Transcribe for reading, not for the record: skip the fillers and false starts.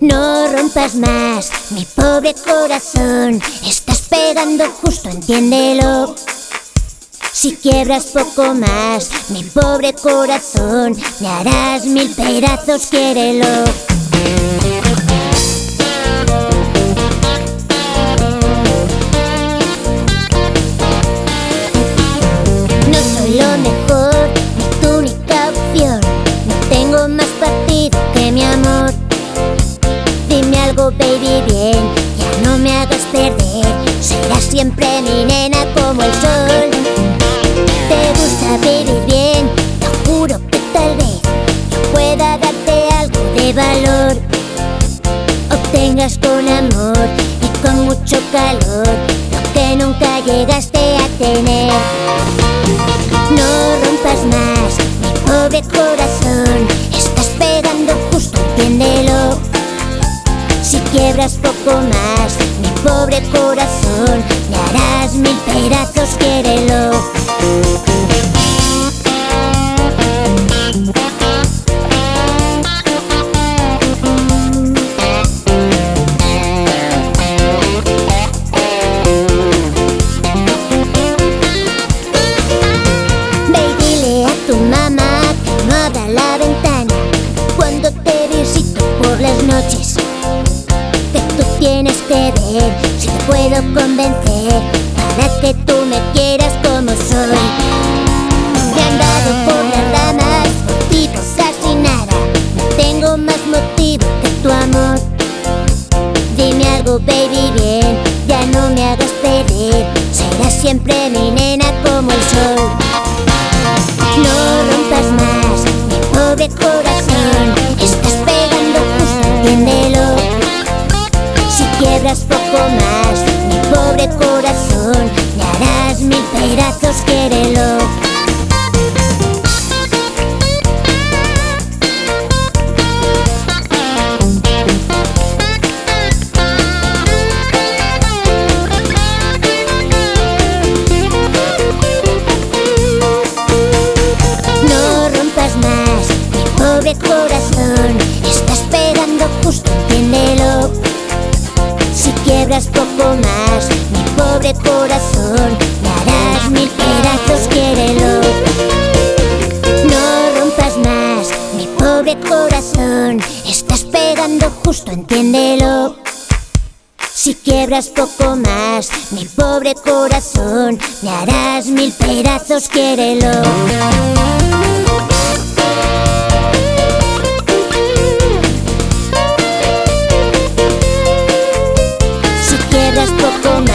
No rompas más, mi pobre corazón. Estás pegando justo, entiéndelo. Si quiebras poco más, mi pobre corazón, me harás mil pedazos, quiérelo. No soy lo mejor, ni tu única opción. No tengo más partido que mi amor. Dime algo, baby, bien, ya no me hagas perder. Serás siempre mi nena como el sol. Te gusta vivir bien, te juro que tal vez yo pueda darte algo de valor. Obtengas con amor y con mucho calor lo que nunca llegaste a tener. No rompas más, mi pobre corazón. Estás pegando justo, entiéndelo. Si quiebras poco más, mi pobre corazón, me harás mil pedazos, quiérelo. Ve y dile a tu mamá que no abra la ventana cuando te visito por las noches. Que tú tienes que ver si te puedo convencer para que tú me quieras como soy. Me han dado por las ramas, motivos casi nada. No tengo más motivo que tu amor. Dime algo, baby, bien, ya no me hagas perder. Serás siempre mi nena como el sol. No rompas más, mi pobre corazón. Estás pegando justo, entiéndelo. Si quiebras poco más, mi pobre corazón, me harás mil pedazos, quiérelo. No rompas más, mi pobre corazón. Estás pegando justo, entiéndelo. Si quiebras poco más, mi pobre corazón, me harás mil pedazos, quiérelo. No rompas más, mi pobre corazón. Estás pegando justo, entiéndelo. Si quiebras poco más, mi pobre corazón, me harás mil pedazos, quiérelo. Si quiebras poco más.